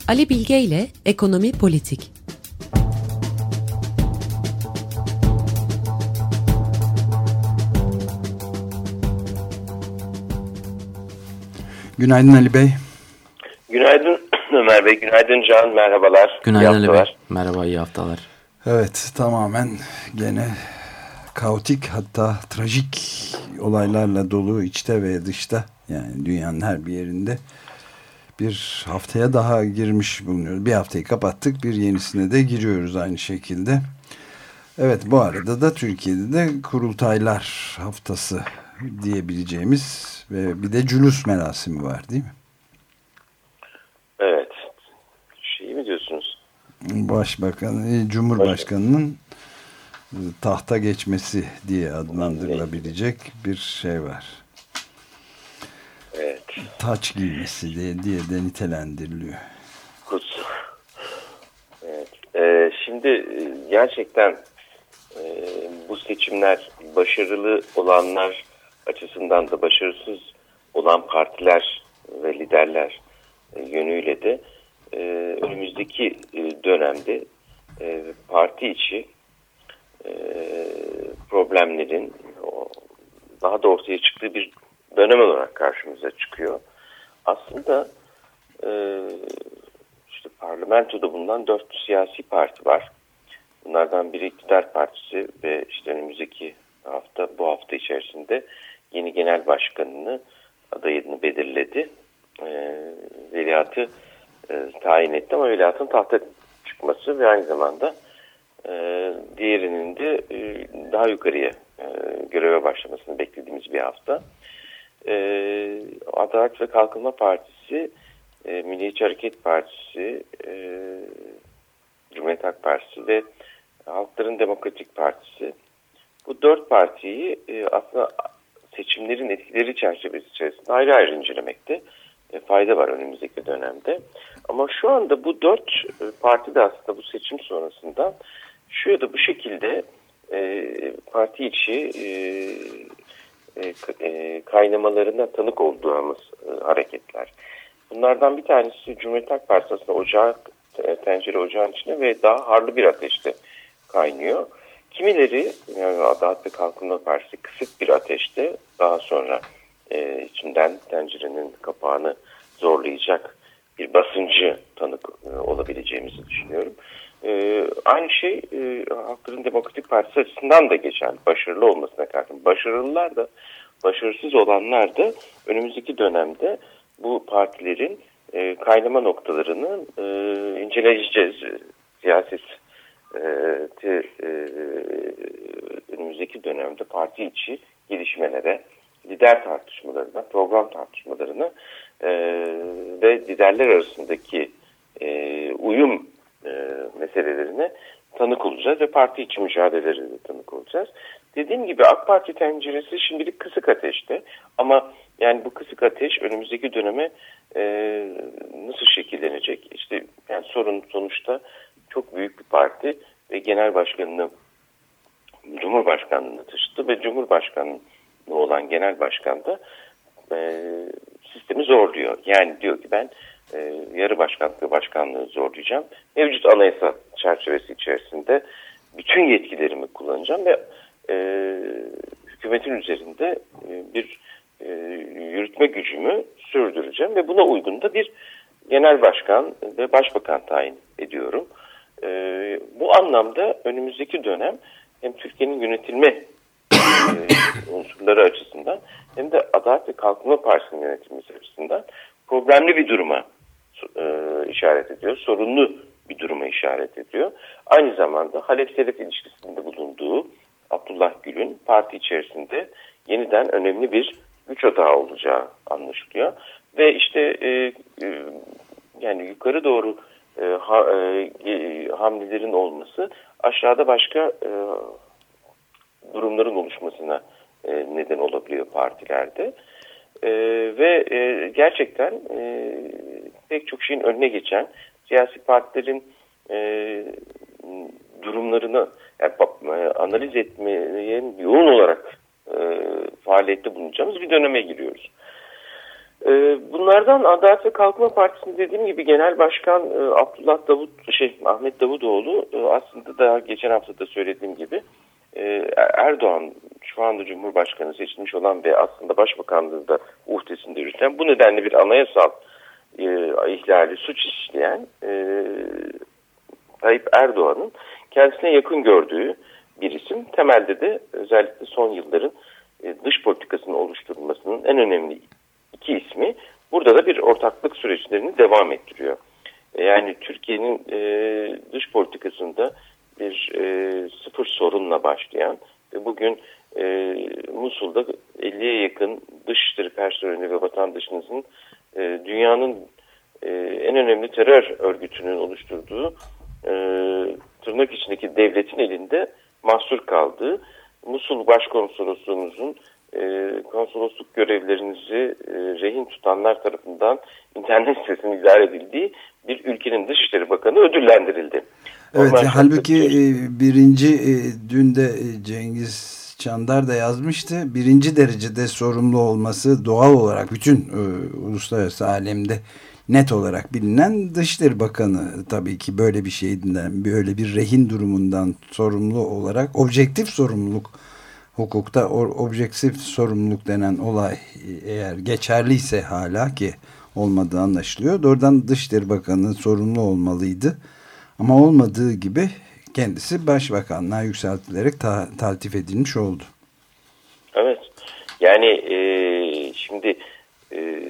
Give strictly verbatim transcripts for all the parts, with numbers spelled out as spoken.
Ali Bilge ile Ekonomi Politik. Günaydın Ali Bey. Günaydın Ömer Bey, günaydın Can, merhabalar. Günaydın Ali Bey, merhaba, iyi haftalar. Evet, tamamen gene kaotik, hatta trajik olaylarla dolu içte ve dışta, yani dünyanın her bir yerinde bir haftaya daha girmiş bulunuyoruz. Bir haftayı kapattık, bir yenisine de giriyoruz aynı şekilde. Evet, bu arada da Türkiye'de de kurultaylar haftası diyebileceğimiz ve bir de cülus merasimi var, değil mi? Evet. Şey mi diyorsunuz? Başbakan, Cumhurbaşkanı'nın tahta geçmesi diye adlandırılabilecek bir şey var. Evet. Taç giymesi diye, diye de nitelendiriliyor. Kutsal. Evet. Ee, şimdi gerçekten e, bu seçimler başarılı olanlar açısından da başarısız olan partiler ve liderler e, yönüyle de e, önümüzdeki e, dönemde e, parti içi e, problemlerin o, daha da ortaya çıktığı bir dönem olarak karşımıza çıkıyor. Aslında e, işte parlamentoda bulunan dört siyasi parti var. Bunlardan biri İktidar Partisi ve işte önümüzdeki hafta, bu hafta içerisinde yeni genel başkanını, adayını belirledi. E, veliahtı e, tayin etti ama veliahtın tahta çıkması ve aynı zamanda e, diğerinin de e, daha yukarıya e, göreve başlamasını beklediğimiz bir hafta. E, Adalet ve Kalkınma Partisi, e, Milliyetçi Hareket Partisi, e, Cumhuriyet Halk Partisi ve Halkların Demokratik Partisi. Bu dört partiyi e, aslında seçimlerin etkileri çerçevesi içerisinde ayrı ayrı incelemekte e, fayda var önümüzdeki dönemde. Ama şu anda bu dört e, parti de aslında bu seçim sonrasında şu ya da bu şekilde e, parti içi e, e, kaynamalarına tanık olduğumuz e, hareketler. Bunlardan bir tanesi Cumhuriyet Halk Partisi aslında ocak, tencere ocağın içine ve daha harlı bir ateşte kaynıyor. Kimileri, yani Adalet ve Kalkınma Partisi kısık bir ateşte, daha sonra e, içinden tencerenin kapağını zorlayacak bir basıncı tanık e, olabileceğimizi düşünüyorum. E, aynı şey e, Halkların Demokratik Partisi açısından da geçerli. Başarılı olmasına karşın. Başarılılar da, başarısız olanlar da önümüzdeki dönemde bu partilerin e, kaynama noktalarını e, inceleyeceğiz. Siyaset e, te, e, önümüzdeki dönemde parti içi gelişmelere, lider tartışmalarına, program tartışmalarına e, ve liderler arasındaki e, uyum e, meselelerine tanık olacağız ve parti içi mücadelelerine tanık olacağız. Dediğim gibi AK Parti tenceresi şimdilik kısık ateşte, ama yani bu kısık ateş önümüzdeki döneme e, nasıl şekillenecek? İşte yani sorun sonuçta çok büyük bir parti ve genel başkanını, Cumhurbaşkanlığını taşıdı ve Cumhurbaşkanlığı olan genel başkan da e, sistemi zorluyor. Yani diyor ki ben e, yarı başkanlık ve başkanlığı zorlayacağım. Mevcut anayasa çerçevesi içerisinde bütün yetkilerimi kullanacağım ve e, hükümetin üzerinde e, bir e, yürütme gücümü sürdüreceğim ve buna uygun da bir genel başkan ve başbakan tayin ediyorum. E, bu anlamda önümüzdeki dönem hem Türkiye'nin yönetilme e, unsurları açısından hem de Adalet ve Kalkınma Partisi'nin yönetilmesi açısından problemli bir duruma e, işaret ediyor. Sorunlu bir duruma işaret ediyor. Aynı zamanda Halef-Selef ilişkisinde bulunduğu Abdullah Gül'ün parti içerisinde yeniden önemli bir güç odağı olacağı anlaşılıyor. Ve işte e, e, yani yukarı doğru e, ha, e, hamlelerin olması aşağıda başka e, durumların oluşmasına e, neden olabiliyor partilerde. E, ve e, gerçekten e, pek çok şeyin önüne geçen siyasi partilerin e, durumlarını yani, e, analiz etmeye yoğun olarak e, faaliyette bulunacağımız bir döneme giriyoruz. Bunlardan Adalet ve Kalkınma Partisi'nin dediğim gibi Genel Başkan Abdullah Davut, şey Ahmet Davutoğlu aslında da geçen hafta da söylediğim gibi Erdoğan şu anda Cumhurbaşkanı seçilmiş olan ve aslında Başbakanlığı da uhdesinde yürüten, bu nedenle bir anayasal ihlali, suç işleyen Tayyip Erdoğan'ın kendisine yakın gördüğü bir isim. Temelde de özellikle son yılların dış politikasının oluşturulmasının en önemli iki ismi burada da bir ortaklık süreçlerini devam ettiriyor. Yani Türkiye'nin e, dış politikasında bir e, sıfır sorunla başlayan ve bugün e, Musul'da elliye yakın dışişleri personeli ve vatandaşınızın e, dünyanın e, en önemli terör örgütünün oluşturduğu e, tırnak içindeki devletin elinde mahsur kaldığı, Musul Başkonsolosluğumuzun e, konsolosluk görevlerinizi e, rehin tutanlar tarafından internet sitesinin idare edildiği bir ülkenin Dışişleri Bakanı ödüllendirildi. Evet, ya, halbuki e, birinci e, dün de e, Cengiz Çandar da yazmıştı. Birinci derecede sorumlu olması doğal olarak bütün e, uluslararası alemde net olarak bilinen Dışişleri Bakanı tabii ki böyle bir şeyden, böyle bir rehin durumundan sorumlu olarak objektif sorumluluk, hukukta objektif sorumluluk denen olay eğer geçerliyse hala ki olmadığı anlaşılıyor. Doğrudan Dışişleri Bakanı sorumlu olmalıydı. Ama olmadığı gibi kendisi başbakanlığa yükseltilerek ta taltif edilmiş oldu. Evet. Yani e, şimdi e,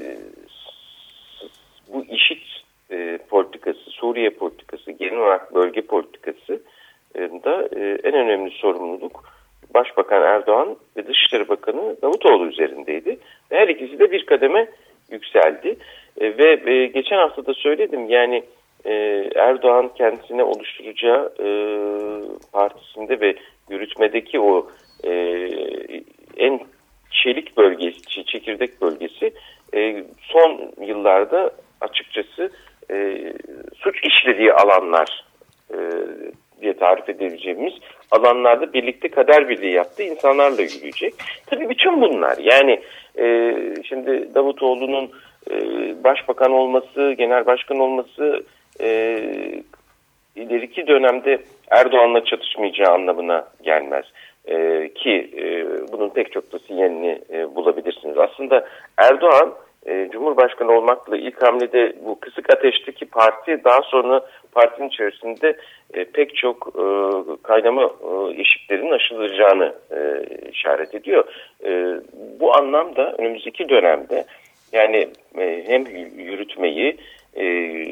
bu IŞİD e, politikası, Suriye politikası, genel olarak bölge politikası e, da e, en önemli sorumluluk Başbakan Erdoğan ve Dışişleri Bakanı Davutoğlu üzerindeydi. Ve her ikisi de bir kademe yükseldi. E, ve e, geçen hafta da söyledim, yani e, Erdoğan kendisine oluşturacağı e, partisinde ve yürütmedeki o e, en çelik bölgesi, çekirdek bölgesi e, son yıllarda açıkçası e, suç işlediği alanlar e, diye tarif edebileceğimiz alanlarda birlikte kader birliği yaptığı insanlarla yürüyecek. Tabii bütün bunlar, yani e, şimdi Davutoğlu'nun e, başbakan olması, genel başkan olması e, ileriki dönemde Erdoğan'la çatışmayacağı anlamına gelmez. E, ki e, bunun pek çok da sinyalini e, bulabilirsiniz. Aslında Erdoğan e, Cumhurbaşkanı olmakla ilk hamlede bu kısık ateşteki parti, daha sonra partinin içerisinde e, pek çok e, kaynama e, eşiklerinin aşılacağını e, işaret ediyor. E, bu anlamda önümüzdeki dönemde yani e, hem yürütmeyi, e,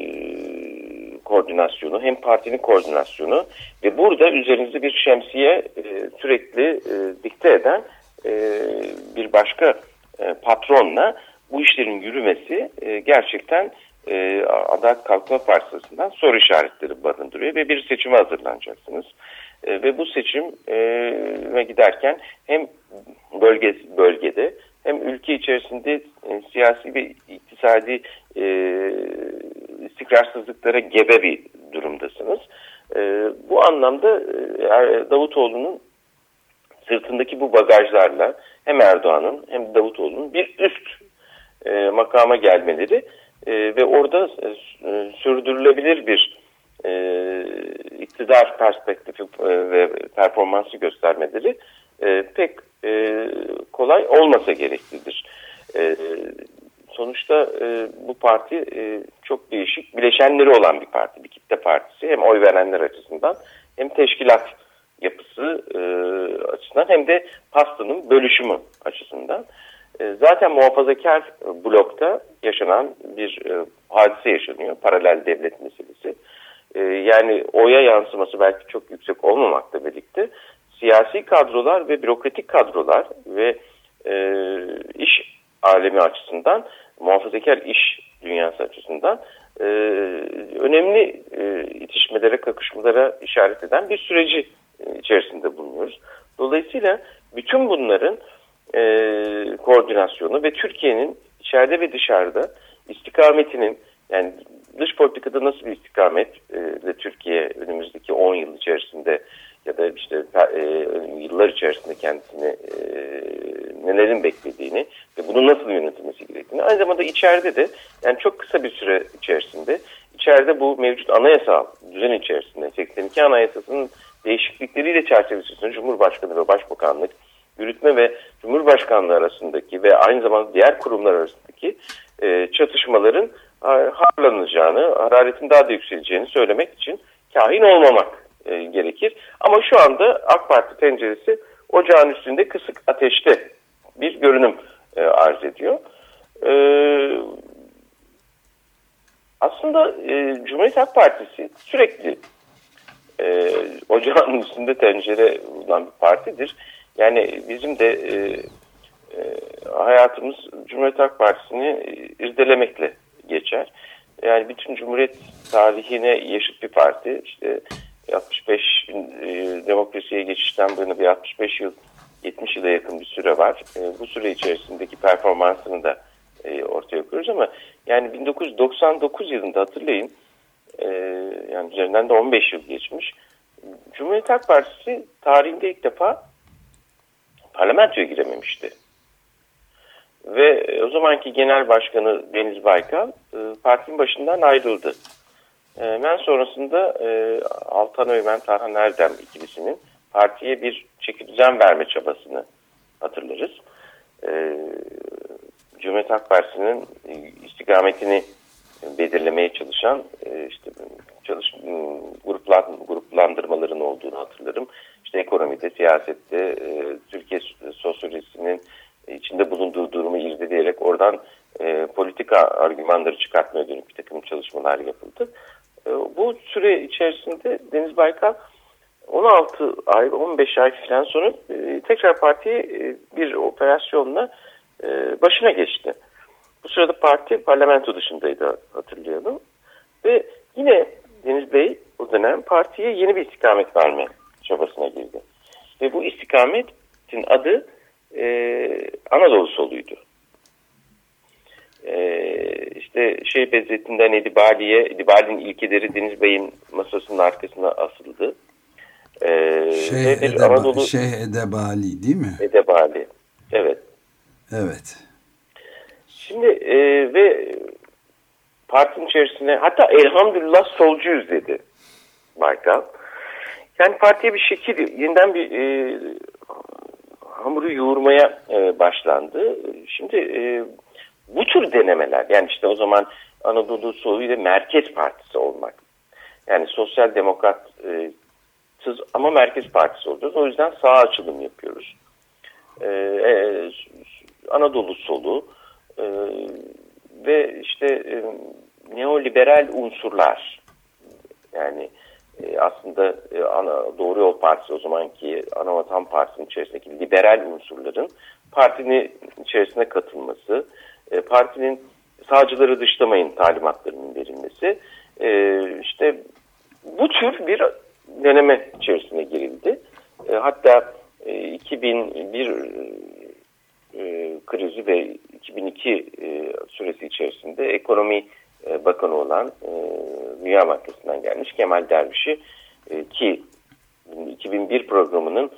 koordinasyonu, hem partinin koordinasyonu ve burada üzerinizde bir şemsiye e, sürekli e, dikte eden e, bir başka e, patronla bu işlerin yürümesi e, gerçekten e, Adalet Kalkınma Partisi'nden soru işaretleri barındırıyor ve bir seçime hazırlanacaksınız. E, ve bu seçime giderken hem bölge, bölgede hem ülke içerisinde e, siyasi ve iktisadi e, istikrarsızlıklara gebe bir durumdasınız. E, bu anlamda e, Davutoğlu'nun sırtındaki bu bagajlarla hem Erdoğan'ın hem Davutoğlu'nun bir üst e, makama gelmeleri e, ve orada e, sürdürülebilir bir e, iktidar perspektifi e, ve performansı göstermeleri e, pek e, kolay olmasa gereklidir. E, sonuçta e, bu parti e, çok değişik bileşenleri olan bir parti, bir kitle partisi. Hem oy verenler açısından hem teşkilat yapısı e, açısından hem de pastanın bölüşümü açısından. E, zaten muhafazakar blokta yaşanan bir e, hadise yaşanıyor. Paralel devlet meselesi. E, yani oya yansıması belki çok yüksek olmamakla birlikte siyasi kadrolar ve bürokratik kadrolar ve e, iş alemi açısından, muhafazakar iş dünyası açısından e, önemli e, itişmelere, kakışmalara işaret eden bir süreci e, içerisinde bulunuyoruz. Dolayısıyla bütün bunların e, koordinasyonu ve Türkiye'nin içeride ve dışarıda istikametinin, yani dış politikada nasıl bir istikametle Türkiye önümüzdeki on yıl içerisinde ya da işte e, yıllar içerisinde kendisini e, nelerin beklediğini ve bunu nasıl yönetilmesi gerektiğini, aynı zamanda içeride de yani çok kısa bir süre içerisinde içeride bu mevcut anayasal düzen içerisinde seksen iki Anayasası'nın değişiklikleriyle çerçevesinde Cumhurbaşkanı ve Başbakanlık, yürütme ve Cumhurbaşkanlığı arasındaki ve aynı zamanda diğer kurumlar arasındaki e, çatışmaların harlanacağını, hararetin daha da yükseleceğini söylemek için kahin olmamak e, gerekir. Ama şu anda AK Parti penceresi ocağın üstünde kısık ateşte bir görünüm e, arz ediyor. E, aslında e, Cumhuriyet Halk Partisi sürekli e, ocağın üstünde tencere olan bir partidir. Yani bizim de e, e, hayatımız Cumhuriyet Halk Partisi'ni irdelemekle geçer. Yani bütün Cumhuriyet tarihine yaşıt bir parti. İşte altmış beş e, demokrasiye geçişten bu yana bir altmış beş yıl, yetmiş yıla yakın bir süre var. E, bu süre içerisindeki performansını da e, ortaya koyuyoruz ama yani bin dokuz yüz doksan dokuz yılında hatırlayın, e, yani üzerinden de on beş yıl geçmiş. Cumhuriyet Halk Partisi tarihinde ilk defa parlamentoya girememişti. Ve o zamanki genel başkanı Deniz Baykal e, partinin başından ayrıldı. E, hemen sonrasında e, Altan Öğmen, Tarhan Erdem ikilisinin partiye bir çekidüzen verme çabasını hatırlarız. E, Cumhuriyet Halk Partisi'nin istikametini belirlemeye çalışan e, işte çalış gruplan, gruplandırmaların olduğunu hatırlarım. İşte ekonomide, siyasette, e, Türkiye sosyolojisinin içinde bulunduğu durumu irdeleyerek oradan e, politika argümanları çıkartmaya dönük bir takım çalışmalar yapıldı. E, bu süre içerisinde Deniz Baykal on altı ay, on beş ay falan sonra e, tekrar partiye e, bir operasyonla e, başına geçti. Bu sırada parti parlamento dışındaydı, hatırlayalım. Ve yine Deniz Bey o dönem partiye yeni bir istikamet verme çabasına girdi. Ve bu istikametin adı Ee, Anadolu soluydu. Ee, işte şey Bezzettin'den Edibali'ye, Edibali'nin ilkeleri Deniz Bey'in masasının arkasına asıldı. Ee, şey, Edeba, Anadolu, şey Edebali değil mi? Edebali, evet. Evet. Şimdi e, ve partinin içerisine hatta elhamdülillah solcuyuz dedi Baykal. Yani partiye bir şekil, yeniden bir e, hamuru yoğurmaya e, başlandı. Şimdi e, bu tür denemeler, yani işte o zaman Anadolu Solu ile Merkez Partisi olmak. Yani sosyal demokratsız e, ama Merkez Partisi olacağız. O yüzden sağ açılım yapıyoruz. E, e, Anadolu Solu e, ve işte e, neoliberal unsurlar. Yani aslında ana, Doğru Yol Partisi, o zamanki Anavatan Partisi'nin içerisindeki liberal unsurların partinin içerisine katılması, partinin sağcıları dışlamayın talimatlarının verilmesi, işte bu tür bir deneme içerisine girildi. Hatta iki bin bir krizi ve iki bin iki süresi içerisinde ekonomi bakanı olan Dünya Bankası'ndan gelmiş Kemal Derviş'i ki iki bin bir programının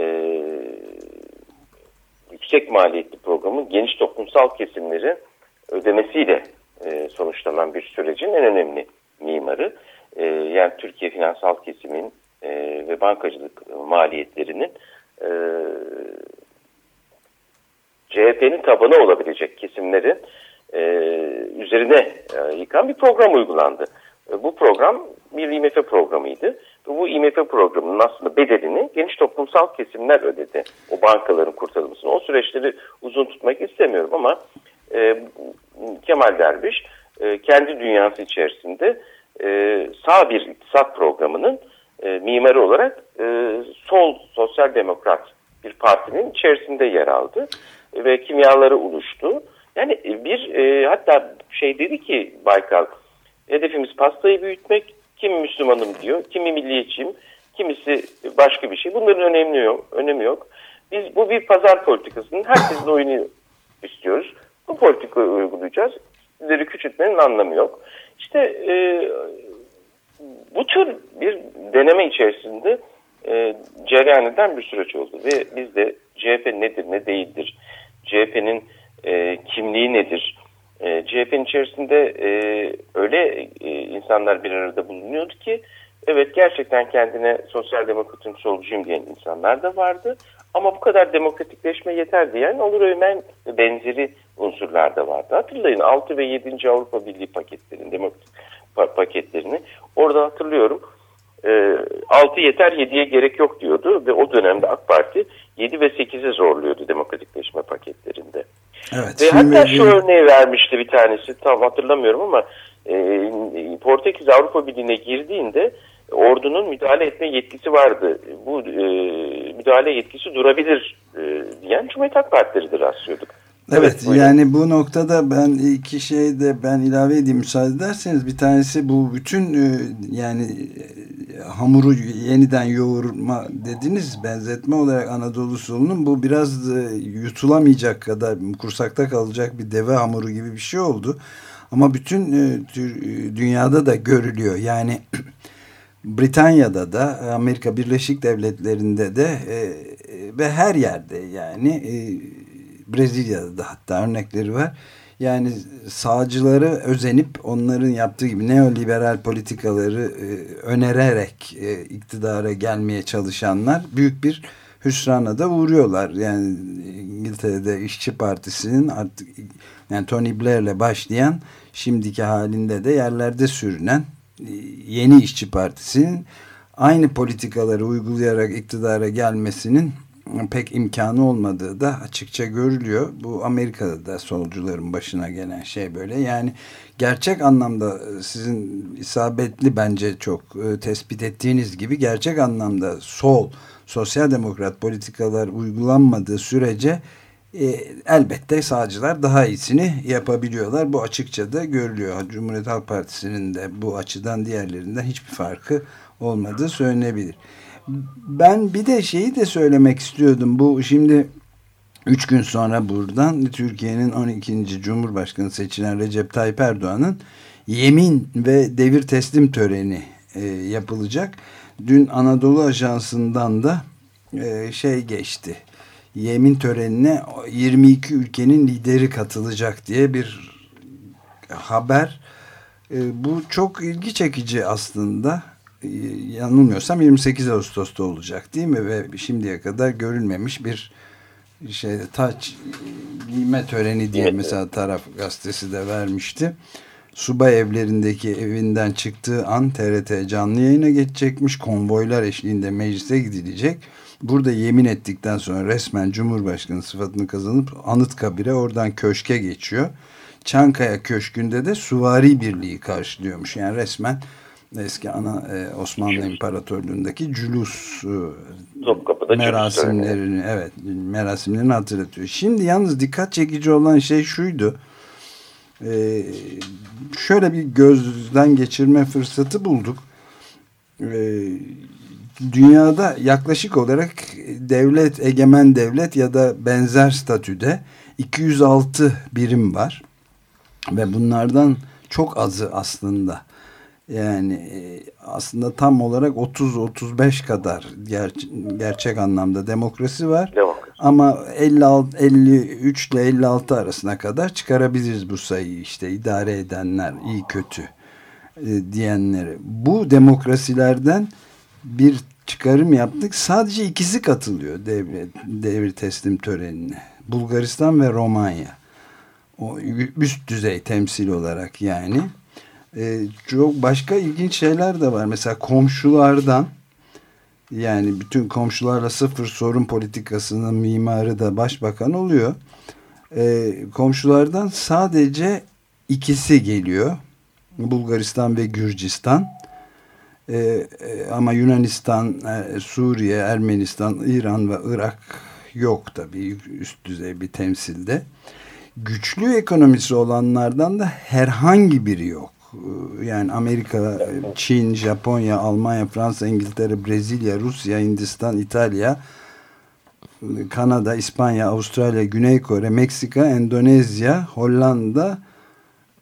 yüksek maliyetli programın geniş toplumsal kesimleri ödemesiyle sonuçlanan bir sürecin en önemli mimarı. Yani Türkiye finansal kesimin ve bankacılık maliyetlerinin C H P'nin tabanı olabilecek kesimlerin e, üzerine e, yıkan bir program uygulandı. E, bu program bir I M F programıydı. Ve bu I M F programının aslında bedelini geniş toplumsal kesimler ödedi. O bankaların kurtarılmasını. O süreçleri uzun tutmak istemiyorum ama e, Kemal Derviş e, kendi dünyası içerisinde e, sağ bir iktisat programının e, mimarı olarak e, sol sosyal demokrat bir partinin içerisinde yer aldı ve kimyaları oluştu. Yani bir e, hatta şey dedi ki Baykal, hedefimiz pastayı büyütmek, kimi Müslümanım diyor, kimi milliyetçiyim, kimisi başka bir şey. Bunların önemli yok, önemi yok. Biz bu bir pazar politikasının herkesin oyunu istiyoruz. Bu politikayı uygulayacağız. Sizleri küçültmenin anlamı yok. İşte e, bu tür bir deneme içerisinde e, cereyan eden bir süreç oldu. Ve biz de C H P nedir ne değildir, C H P'nin e, kimliği nedir, e, C H P'nin içerisinde e, öyle e, insanlar bir arada bulunuyordu ki evet gerçekten kendine sosyal demokratım solcuyum diyen insanlar da vardı. Ama bu kadar demokratikleşme yeter diyen Onur Öğmen benzeri unsurlar da vardı. Hatırlayın altı ve yedinci Avrupa Birliği paketlerini, demokratik paketlerini orada hatırlıyorum. altı yeter yediye gerek yok diyordu ve o dönemde AK Parti yedi ve sekize zorluyordu demokratikleşme paketlerinde. Evet, ve hatta şu örneği vermişti bir tanesi, tam hatırlamıyorum ama e, Portekiz Avrupa Birliği'ne girdiğinde ordunun müdahale etme yetkisi vardı. Bu e, müdahale yetkisi durabilir e, diyen Cumhuriyet Halk Partileri'dir rastlıyorduk. Evet, evet yani bu noktada ben iki şey de ben ilave edeyim müsaade ederseniz. Bir tanesi bu bütün yani hamuru yeniden yoğurma dediniz, benzetme olarak Anadolu solunun bu biraz yutulamayacak kadar kursakta kalacak bir deve hamuru gibi bir şey oldu. Ama bütün dünyada da görülüyor. Yani Britanya'da da, Amerika Birleşik Devletleri'nde de e, ve her yerde yani e, Brezilya'da da hatta örnekleri var. Yani sağcıları özenip onların yaptığı gibi neoliberal politikaları e, önererek e, iktidara gelmeye çalışanlar büyük bir hüsrana da uğruyorlar. Yani İngiltere'de İşçi Partisi'nin artık yani Tony Blair'le başlayan şimdiki halinde de yerlerde sürünen Yeni İşçi Partisi'nin aynı politikaları uygulayarak iktidara gelmesinin pek imkanı olmadığı da açıkça görülüyor. Bu Amerika'da da solcuların başına gelen şey böyle. Yani gerçek anlamda sizin isabetli bence çok tespit ettiğiniz gibi gerçek anlamda sol, sosyal demokrat politikalar uygulanmadığı sürece E, elbette sağcılar daha iyisini yapabiliyorlar. Bu açıkça da görülüyor. Cumhuriyet Halk Partisi'nin de bu açıdan diğerlerinden hiçbir farkı olmadığı söylenebilir. Ben bir de şeyi de söylemek istiyordum. Bu şimdi üç gün sonra buradan Türkiye'nin on ikinci Cumhurbaşkanı seçilen Recep Tayyip Erdoğan'ın yemin ve devir teslim töreni e, yapılacak. Dün Anadolu Ajansı'ndan da e, şey geçti. Yemin törenine yirmi iki ülkenin lideri katılacak diye bir haber. E, bu çok ilgi çekici aslında. E, yanılmıyorsam yirmi sekiz Ağustos'ta olacak değil mi? Ve şimdiye kadar görülmemiş bir şey, taç giyme töreni diye mesela Taraf Gazetesi de vermişti. Subay evlerindeki evinden çıktığı an T R T canlı yayına geçecekmiş. Konvoylar eşliğinde meclise gidilecek. Burada yemin ettikten sonra resmen Cumhurbaşkanı sıfatını kazanıp Anıtkabir'e, oradan köşke geçiyor. Çankaya Köşkü'nde de Süvari Birliği karşılıyormuş. Yani resmen eski ana e, Osmanlı İmparatorluğu'ndaki cülus e, merasimlerini evet merasimlerini hatırlatıyor. Şimdi yalnız dikkat çekici olan şey şuydu. E, şöyle bir gözden geçirme fırsatı bulduk. E, dünyada yaklaşık olarak devlet, egemen devlet ya da benzer statüde iki yüz altı birim var. Ve bunlardan çok azı aslında yani aslında tam olarak otuz otuz beş kadar ger gerçek anlamda demokrasi var. Demokrasi. Ama elli altı, elli üç ile elli altı arasına kadar çıkarabiliriz bu sayıyı, işte idare edenler, iyi kötü e, diyenleri. Bu demokrasilerden bir çıkarım yaptık. Sadece ikisi katılıyor devir, devir teslim törenine. Bulgaristan ve Romanya. O üst düzey temsil olarak yani. Ee, çok başka ilginç şeyler de var. Mesela komşulardan, yani bütün komşularla sıfır sorun politikasının mimarı da başbakan oluyor. Ee, komşulardan sadece ikisi geliyor. Bulgaristan ve Gürcistan. Ee, ama Yunanistan, Suriye, Ermenistan, İran ve Irak yok tabii üst düzey bir temsilde. Güçlü ekonomisi olanlardan da herhangi biri yok. Yani Amerika, Çin, Japonya, Almanya, Fransa, İngiltere, Brezilya, Rusya, Hindistan, İtalya, Kanada, İspanya, Avustralya, Güney Kore, Meksika, Endonezya, Hollanda,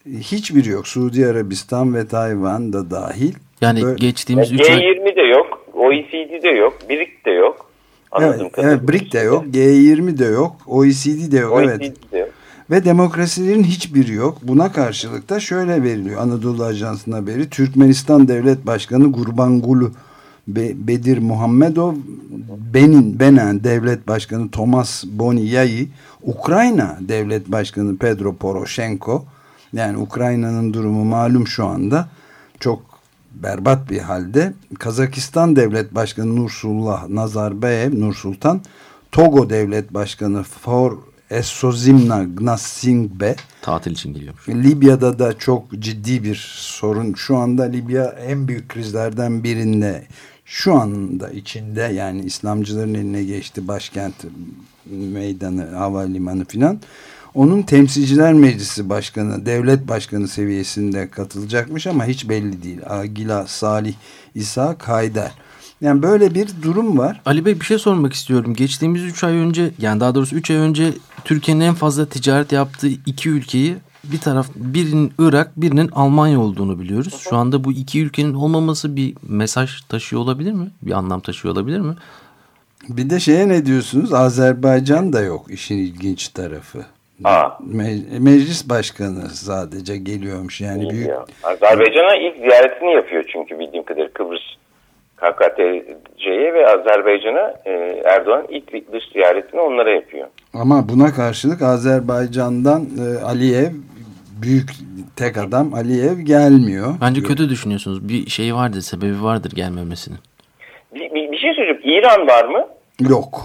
hiçbiri yok. Suudi Arabistan ve Tayvan da dahil. Yani Böyle, geçtiğimiz G yirmi de yok. O E C D'de yok. B R I C de yok. Evet, evet, B R I C de yok. G yirmi de yok. O E C D de yok. O E C evet. de yok. Ve demokrasilerin hiçbiri yok. Buna karşılık da şöyle veriliyor. Anadolu Ajansı'nın haberi. Türkmenistan Devlet Başkanı Gurbanguly Be- Bedir Muhammedov, Benin Benin Devlet Başkanı Tomas Boniyayi, Ukrayna Devlet Başkanı Petro Poroshenko, yani Ukrayna'nın durumu malum şu anda, çok berbat bir halde. Kazakistan Devlet Başkanı Nursullah Nazarbayev, Nursultan, Togo Devlet Başkanı For Esozimna Gnasingbe tatil için geliyormuş. Libya'da da çok ciddi bir sorun. Şu anda Libya en büyük krizlerden birinde. Şu anda içinde, yani İslamcıların eline geçti başkent meydanı, havalimanı filan. Onun Temsilciler Meclisi Başkanı, Devlet Başkanı seviyesinde katılacakmış ama hiç belli değil. Agila Salih İsa Haydar. Yani böyle bir durum var. Ali Bey, bir şey sormak istiyorum. Geçtiğimiz üç ay önce, yani daha doğrusu üç ay önce Türkiye'nin en fazla ticaret yaptığı iki ülkeyi, bir taraf birinin Irak, birinin Almanya olduğunu biliyoruz. Şu anda bu iki ülkenin olmaması bir mesaj taşıyor olabilir mi? Bir anlam taşıyor olabilir mi? Bir de şeye ne diyorsunuz? Azerbaycan da yok, işin ilginç tarafı. Aa. Me- meclis başkanı sadece geliyormuş yani. Büyük... Azerbaycan'a ilk ziyaretini yapıyor çünkü bildiğim kadarıyla Kıbrıs K K T C'ye ve Azerbaycan'a e, Erdoğan ilk dış ziyaretini onlara yapıyor. Ama buna karşılık Azerbaycan'dan e, Aliyev, büyük tek adam Aliyev gelmiyor. Bence kötü düşünüyorsunuz. Bir şey vardır, sebebi vardır gelmemesinin. Bir, bir, bir şey söyleyeceğim. İran var mı? Yok.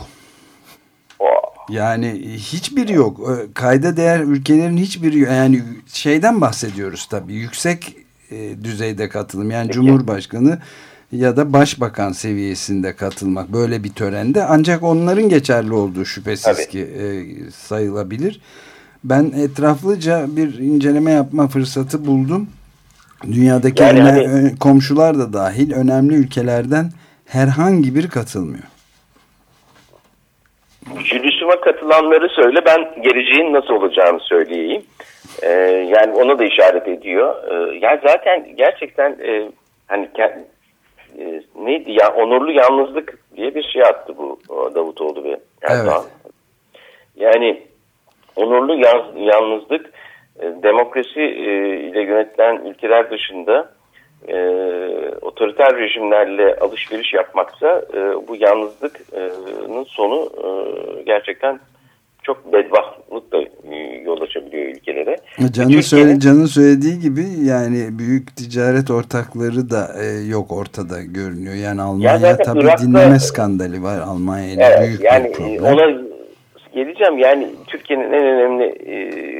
Oh. Yani hiçbiri yok. Kayda değer ülkelerin hiçbiri yok. Yani şeyden bahsediyoruz tabii. Yüksek e, düzeyde katılım. Yani Peki. Cumhurbaşkanı ya da başbakan seviyesinde katılmak böyle bir törende. Ancak onların geçerli olduğu şüphesiz Tabii. ki e, sayılabilir. Ben etraflıca bir inceleme yapma fırsatı buldum. Dünyadaki yani öne, hani... komşular da dahil önemli ülkelerden herhangi biri katılmıyor. Jülüsüme katılanları söyle, ben geleceğin nasıl olacağını söyleyeyim. Ee, yani ona da işaret ediyor. Ee, yani zaten gerçekten e, hani e, neydi ya, onurlu yalnızlık diye bir şey attı bu Davutoğlu ve Erdoğan. Evet. Yani onurlu yalnızlık e, demokrasi e, ile yönetilen ülkeler dışında e, otoriter rejimlerle alışveriş yapmaksa e, bu yalnızlıkın sonu e, gerçekten çok bedbahtlıkla yol açabiliyor ülkelere. Can'ın söyle, Can'ın söylediği gibi yani büyük ticaret ortakları da e, yok ortada görünüyor. Yani Almanya ya tabii Irak'ta, dinleme skandalı var Almanya ile evet, büyük yani bir problem. Ona geleceğim. Yani Türkiye'nin en önemli e,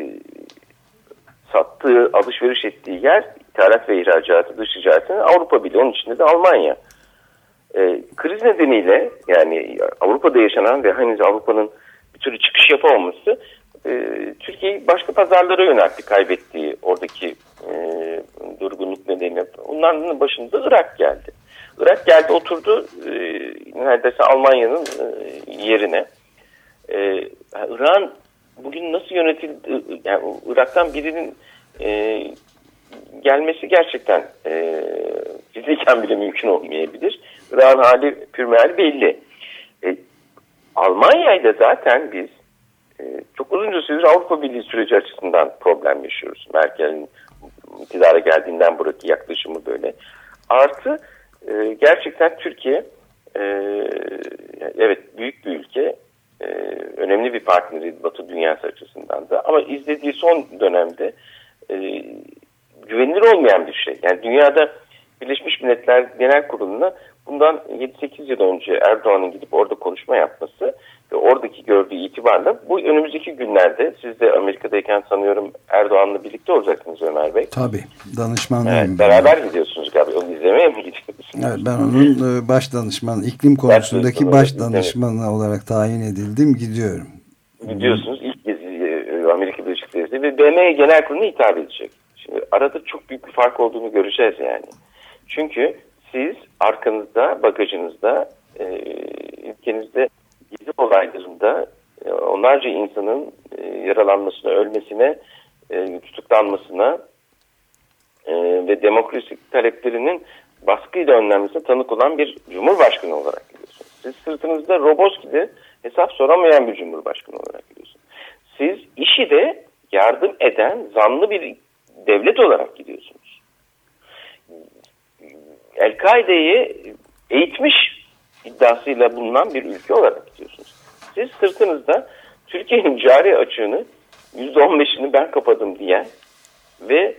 sattığı, alışveriş ettiği yer ithalat ve ihracatı, dış ticaretinin Avrupa bile. Onun içinde de Almanya. E, kriz nedeniyle yani Avrupa'da yaşanan ve henüz Avrupa'nın bir türlü çıkış yapamaması e, Türkiye'yi başka pazarlara yöneltti, kaybettiği oradaki e, durgunluk nedeniyle. Onların başında Irak geldi. Irak geldi oturdu e, neredeyse Almanya'nın e, yerine. Ee, Irak'ın bugün nasıl yönetildi, yani Irak'tan birinin e, gelmesi gerçekten e, fiziken bile mümkün olmayabilir. Irak'ın hali pürmeali belli. E, Almanya'yla zaten biz e, çok uzunca süredir Avrupa Birliği süreci açısından problem yaşıyoruz. Merkel'in iktidara geldiğinden buradaki yaklaşımı böyle. Artı e, gerçekten Türkiye e, evet büyük bir ülke. Ee, önemli bir partneri Batı dünyası açısından da, ama izlediği son dönemde e, güvenilir olmayan bir şey. Yani dünyada Birleşmiş Milletler Genel Kurulu'na bundan yedi sekiz yıl önce Erdoğan'ın gidip orada konuşma yapması ve oradaki gördüğü itibarla bu önümüzdeki günlerde, siz de Amerika'dayken sanıyorum Erdoğan'la birlikte olacaksınız Ömer Bey. Tabii, danışmanlıyım. Evet, beraber gidiyorsunuz galiba, onu izlemeye mi gidiyorsunuz? Evet, ben onun baş danışmanı, iklim konusundaki baş, baş danışmanı evet. olarak tayin edildim, gidiyorum. Gidiyorsunuz ilk kez Amerika Birleşik Devletleri ve B M E Genel Kurulu'na hitap edecek. Şimdi arada çok büyük bir fark olduğunu göreceğiz yani. Çünkü siz arkanızda, bagajınızda, e, ülkenizde gizli olaylarında e, onlarca insanın e, yaralanmasına, ölmesine, e, tutuklanmasına e, ve demokrasi taleplerinin baskıyla önlenmesine tanık olan bir cumhurbaşkanı olarak gidiyorsunuz. Siz sırtınızda Roboski'de hesap soramayan bir cumhurbaşkanı olarak gidiyorsunuz. Siz IŞİD'e yardım eden zanlı bir devlet olarak gidiyorsunuz. El-Kaide'yi eğitmiş iddiasıyla bulunan bir ülke olarak gidiyorsunuz. Siz sırtınızda Türkiye'nin cari açığını yüzde on beşini ben kapadım diyen ve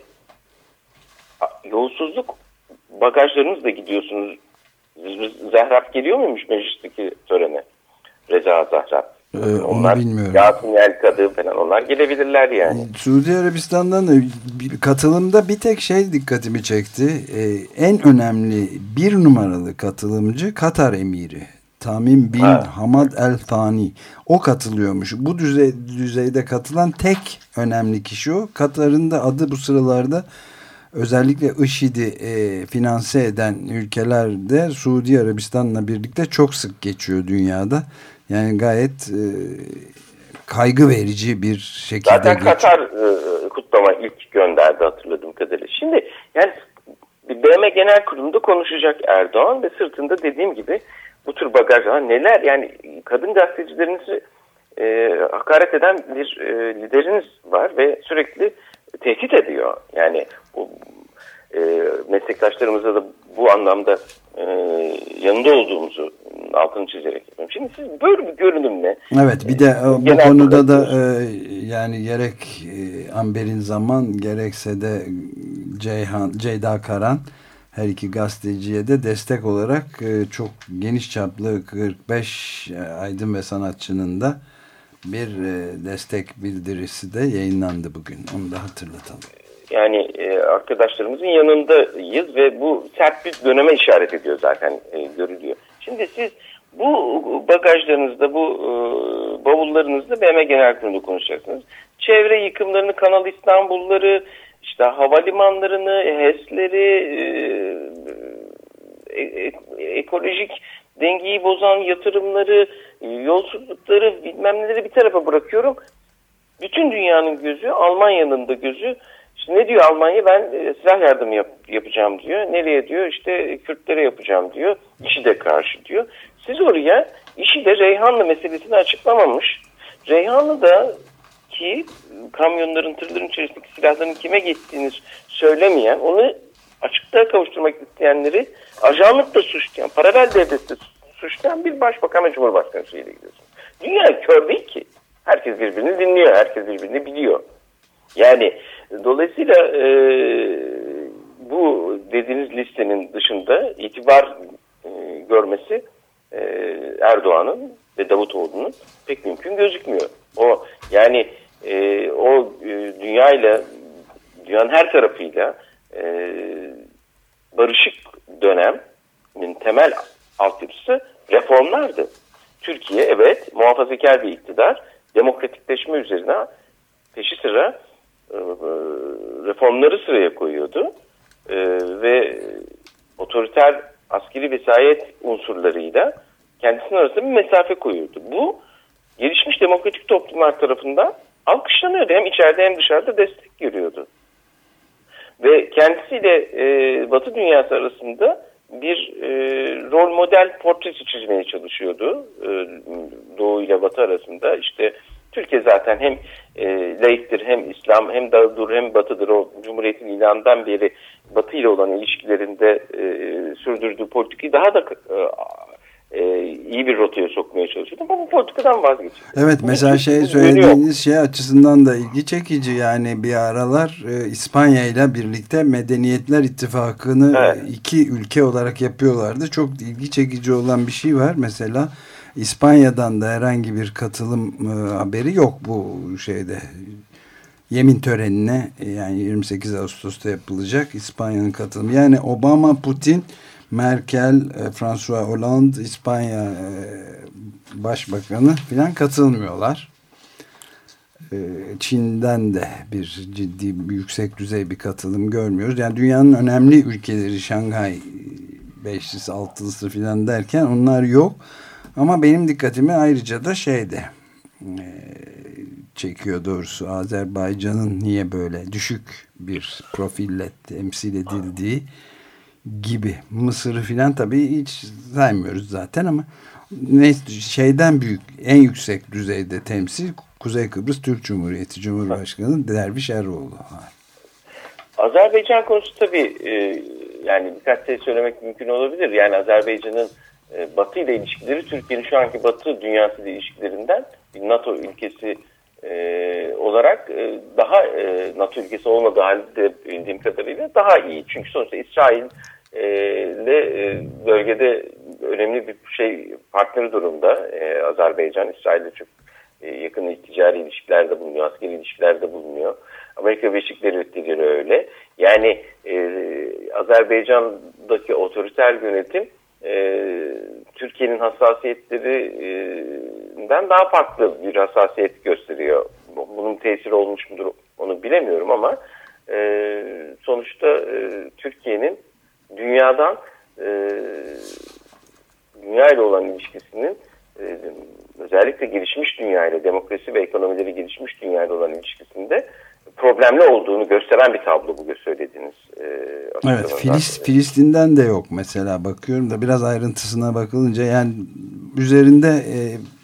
yolsuzluk bagajlarınızla gidiyorsunuz. Zehrab geliyor muymuş meclisteki törene? Reza Zehrab. Ee, onlar onu bilmiyorum. Yasin El-Kadı falan onlar gelebilirler yani. Suudi Arabistan'dan da katılımda bir tek şey dikkatimi çekti. Ee, en önemli bir numaralı katılımcı Katar emiri Tamim bin ha. Hamad El Thani. O katılıyormuş. Bu düzey, düzeyde katılan tek önemli kişi o. Katar'ın da adı bu sıralarda özellikle IŞİD'i e, finanse eden ülkelerde Suudi Arabistan'la birlikte çok sık geçiyor dünyada. Yani gayet e, kaygı verici bir şekilde zaten geçiyor. Katar e, kutlama ilk gönderdi hatırladığım kadarıyla. Şimdi yani B M Genel Kurulu'nda konuşacak Erdoğan ve sırtında dediğim gibi bu tür bagajlar neler yani kadın gazetecilerinizi e, hakaret eden bir e, lideriniz var ve sürekli tehdit ediyor. Yani bu e, meslektaşlarımıza da bu anlamda e, yanında olduğumuzu altını çizerek yapıyorum. Şimdi siz böyle bir görünümle... Evet bir de e, bu konuda da e, yani gerek e, Amber'in Zaman gerekse de Ceyhan, Ceyda Karan her iki gazeteciye de destek olarak e, çok geniş çaplı kırk beş e, aydın ve sanatçının da bir e, destek bildirisi de yayınlandı bugün. Onu da hatırlatalım. Yani e, arkadaşlarımızın yanındayız ve bu sert bir döneme işaret ediyor zaten e, görülüyor. Şimdi siz bu bagajlarınızda, bu e, bavullarınızda B M Genel Kurulu'nda konuşacaksınız. Çevre yıkımlarını, Kanal İstanbulları, işte havalimanlarını, HES'leri, e, e, ekolojik dengeyi bozan yatırımları, yolsuzlukları, bilmem neleri bir tarafa bırakıyorum. Bütün dünyanın gözü, Almanya'nın da gözü. İşte ne diyor Almanya? Ben e, silah yardımı yap, yapacağım diyor. Nereye diyor? İşte Kürtlere yapacağım diyor. IŞİD'e karşı diyor. Siz oraya IŞİD'e Reyhanlı meselesini açıklamamış. Reyhanlı'da ki kamyonların, tırların içerisindeki silahların kime gittiğini söylemeyen, onu açıklığa kavuşturmak isteyenleri ajanlıkla suçlayan, paralel devlette suçlayan bir başbakan ve cumhurbaşkanı şeyle gidiyorsun. Dünya kör değil ki. Herkes birbirini dinliyor, herkes birbirini biliyor. Yani dolayısıyla e, bu dediğiniz listenin dışında itibar e, görmesi e, Erdoğan'ın ve Davutoğlu'nun pek mümkün gözükmüyor. O yani e, o e, dünyayla, dünyanın her tarafıyla e, barışık dönemin temel altyapısı reformlardı. Türkiye evet muhafazakar bir iktidar, demokratikleşme üzerine peşi sıra e, reformları sıraya koyuyordu e, ve otoriter askeri vesayet unsurlarıyla kendisinin arasında bir mesafe koyuyordu. Bu gelişmiş demokratik toplumlar tarafından alkışlanıyordu. Hem içeride hem dışarıda destek görüyordu. Ve kendisiyle e, Batı dünyası arasında bir e, rol model portresi çizmeye çalışıyordu. E, Doğu ile Batı arasında. İşte Türkiye zaten hem e, laiktir, hem İslam, hem Doğu'dur, hem Batı'dır. O Cumhuriyet'in ilanından beri Batı ile olan ilişkilerinde e, sürdürdüğü politikayı daha da e, e, iyi bir rotaya sokmaya çalışıyordu. Ama bu politikadan vazgeçti. Evet mesela şey söylediğiniz şey açısından da ilgi çekici. Yani bir aralar e, İspanya ile birlikte Medeniyetler İttifakı'nı evet. iki ülke olarak yapıyorlardı. Çok ilgi çekici olan bir şey var. Mesela İspanya'dan da herhangi bir katılım e, haberi yok bu şeyde. Yemin törenine yani yirmi sekiz Ağustos'ta yapılacak İspanya'nın katılımı. Yani Obama, Putin, Merkel, e, François Hollande, İspanya e, Başbakanı filan katılmıyorlar. E, Çin'den de bir ciddi, yüksek düzey bir katılım görmüyoruz. Yani dünyanın önemli ülkeleri Şanghay beşlisi, altılısı filan derken onlar yok. Ama benim dikkatimi ayrıca da şeyde e, çekiyor doğrusu Azerbaycan'ın niye böyle düşük bir profille temsil edildiği. gibi. Mısır'ı filan tabii hiç saymıyoruz zaten ama neyse, şeyden büyük, en yüksek düzeyde temsil Kuzey Kıbrıs Türk Cumhuriyeti Cumhurbaşkanı Derviş Eroğlu. Azerbaycan konusu tabii e, yani birkaç şey söylemek mümkün olabilir. Yani Azerbaycan'ın e, Batı ile ilişkileri Türkiye'nin şu anki Batı dünyası ile ilişkilerinden bir NATO ülkesi e, olarak e, daha e, NATO ülkesi olmadığı halde bildiğim kadarıyla daha iyi. Çünkü sonuçta İsrail e, ile e, bölgede önemli bir şey partneri durumda e, Azerbaycan. İsrail ile çok e, yakın ticari ilişkilerde bulunuyor, askeri ilişkilerde bulunuyor. Amerika Birleşik Devletleri öyle. Yani e, Azerbaycan'daki otoriter yönetim e, Türkiye'nin hassasiyetlerinden daha farklı bir hassasiyet gösteriyor. Bunun tesiri olmuş mudur onu bilemiyorum ama e, sonuçta e, Türkiye'nin dünyadan e, dünya ile olan ilişkisinin e, özellikle gelişmiş dünya ile, demokrasi ve ekonomileri gelişmiş dünya ile olan ilişkisinde problemli olduğunu gösteren bir tablo bu söylediğiniz. E, evet, Filist, Filistin'den de yok mesela, bakıyorum da biraz ayrıntısına bakılınca yani üzerinde e,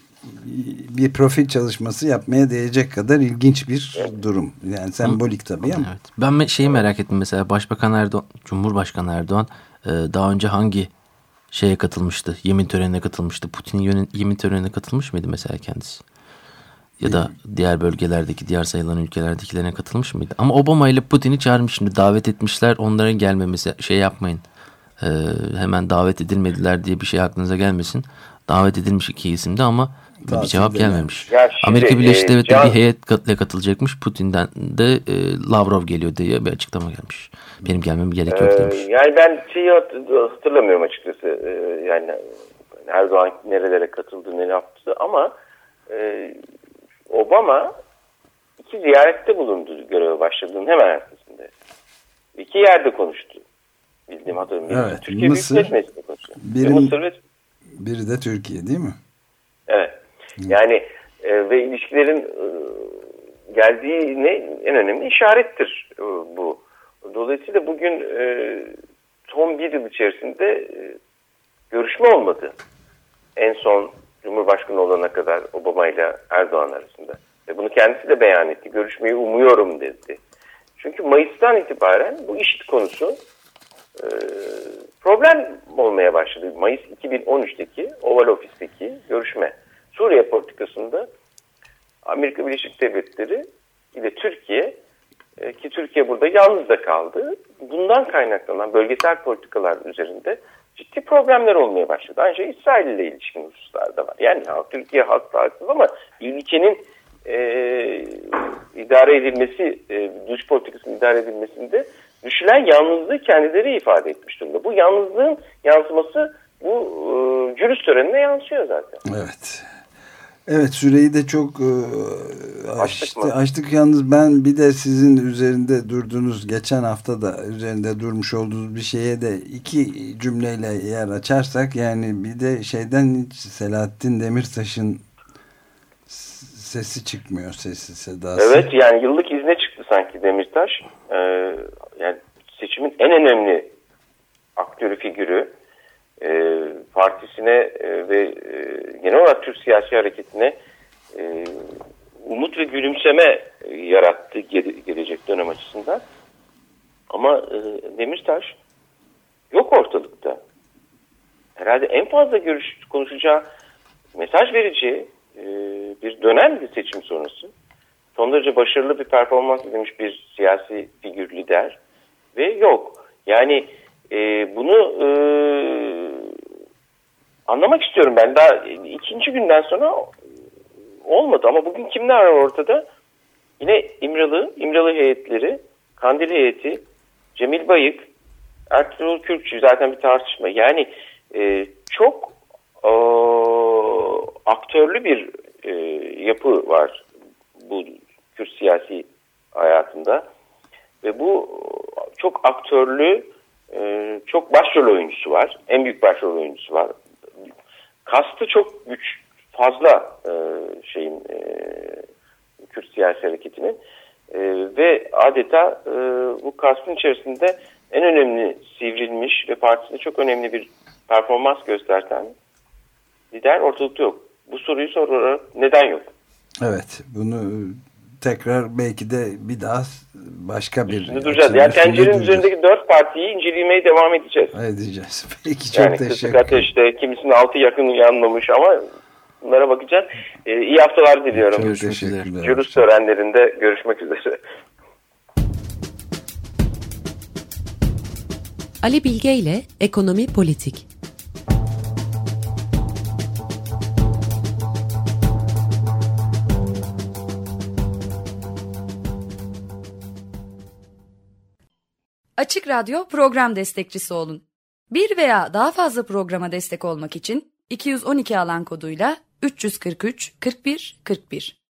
bir profil çalışması yapmaya değecek kadar ilginç bir evet. durum. Yani sembolik tabii ama. Evet. Ben şeyi merak ettim mesela, Başbakan Erdoğan, Cumhurbaşkanı Erdoğan e, daha önce hangi şeye katılmıştı? Yemin törenine katılmıştı. Putin'in yemin törenine katılmış mıydı mesela kendisi? Ya da diğer bölgelerdeki, diğer sayılan ülkelerdekilerine katılmış mıydı? Ama Obama ile Putin'i çağırmış, şimdi davet etmişler. Onların gelmemesi, şey yapmayın. Ee, hemen davet edilmediler diye bir şey aklınıza gelmesin. Davet edilmiş iki isimde ama Tatil bir cevap gelmemiş. Şimdi, Amerika Birleşik Devletleri can... bir heyetle katılacakmış. Putin'den de e, Lavrov geliyor diye bir açıklama gelmiş. Benim gelmem gerek yok demiş. Ee, yani ben şeyi hatırlamıyorum açıkçası. Ee, yani Erdoğan nerelere katıldı, ne yaptı ama e, Obama iki ziyarette bulundu göreve başladığının hemen ertesinde. İki yerde konuştu. Bildiğim hatırlamıyorum. Evet, Türkiye Mısır, Büyük Millet Meclisi'nde konuştu. Biri, Mısır ve... biri de Türkiye değil mi? Evet. Yani e, ve ilişkilerin e, geldiğine en önemli işarettir e, bu. Dolayısıyla bugün e, son bir yıl içerisinde e, görüşme olmadı. En son Cumhurbaşkanı olana kadar Obama ile Erdoğan arasında. Ve bunu kendisi de beyan etti. Görüşmeyi umuyorum dedi. Çünkü Mayıs'tan itibaren bu IŞİD konusu e, problem olmaya başladı. Mayıs iki bin on üçteki Oval Ofis'teki görüşme. Suriye politikasında Amerika Birleşik Devletleri ile Türkiye, e, ki Türkiye burada yalnız da kaldı. Bundan kaynaklanan bölgesel politikalar üzerinde ciddi problemler olmaya başladı. Ancak İsrail ile ilişkin hususlar da var. Yani ha, Türkiye haklı haksız ama ülkenin e, idare edilmesi, e, dış politikasının idare edilmesinde düşülen yalnızlığı kendileri ifade etmiş durumda. Bu yalnızlığın yansıması bu e, cülüs törenine yansıyor zaten. Evet. Evet, süreyi de çok e, açtık, açtık. Yalnız ben bir de sizin üzerinde durduğunuz, geçen hafta da üzerinde durmuş olduğunuz bir şeye de iki cümleyle yer açarsak, yani bir de şeyden hiç Selahattin Demirtaş'ın sesi çıkmıyor, sesi sedası. Evet, yani yıllık izne çıktı sanki Demirtaş. Ee, yani seçimin en önemli aktörü, figürü. E, partisine e, ve e, genel olarak Türk siyasi hareketine e, umut ve gülümseme e, yarattı ge- gelecek dönem açısından. Ama e, Demirtaş yok ortalıkta. Herhalde en fazla görüş konuşacağı, mesaj vereceği e, bir dönemdi seçim sonrası. Son derece başarılı bir performans izlemiş bir siyasi figür, lider ve yok. Yani e, bunu e, anlamak istiyorum ben. Daha ikinci günden sonra olmadı ama bugün kimler var ortada? Yine İmralı, İmralı heyetleri, Kandil heyeti, Cemil Bayık, Ertuğrul Kürkçü, zaten bir tartışma. Yani e, çok e, aktörlü bir e, yapı var bu Kürt siyasi hayatında. Ve bu çok aktörlü, e, çok başrol oyuncusu var. En büyük başrol oyuncusu var. Kastı çok güç, fazla e, şeyin e, Kürt siyasi hareketinin e, ve adeta e, bu kastın içerisinde en önemli sivrilmiş ve partisinde çok önemli bir performans gösteren lider ortalıkta yok. Bu soruyu sorarak neden yok? Evet, bunu tekrar belki de bir daha başka bir... Üstünde duracağız. Yani tencerenin üzerindeki dört partiyi incelemeye devam edeceğiz. Edeceğiz. Peki, çok yani teşekkür ederim. Ateşte, kimisinin altı yakın uyanmamış ama bunlara bakacağız. Ee, iyi haftalar diliyorum. Çok teşekkürler. Jurus törenlerinde görüşmek üzere. Ali Bilge ile Ekonomi Politik. Açık Radyo program destekçisi olun. Bir veya daha fazla programa destek olmak için iki yüz on iki alan koduyla üç yüz kırk üç kırk bir kırk bir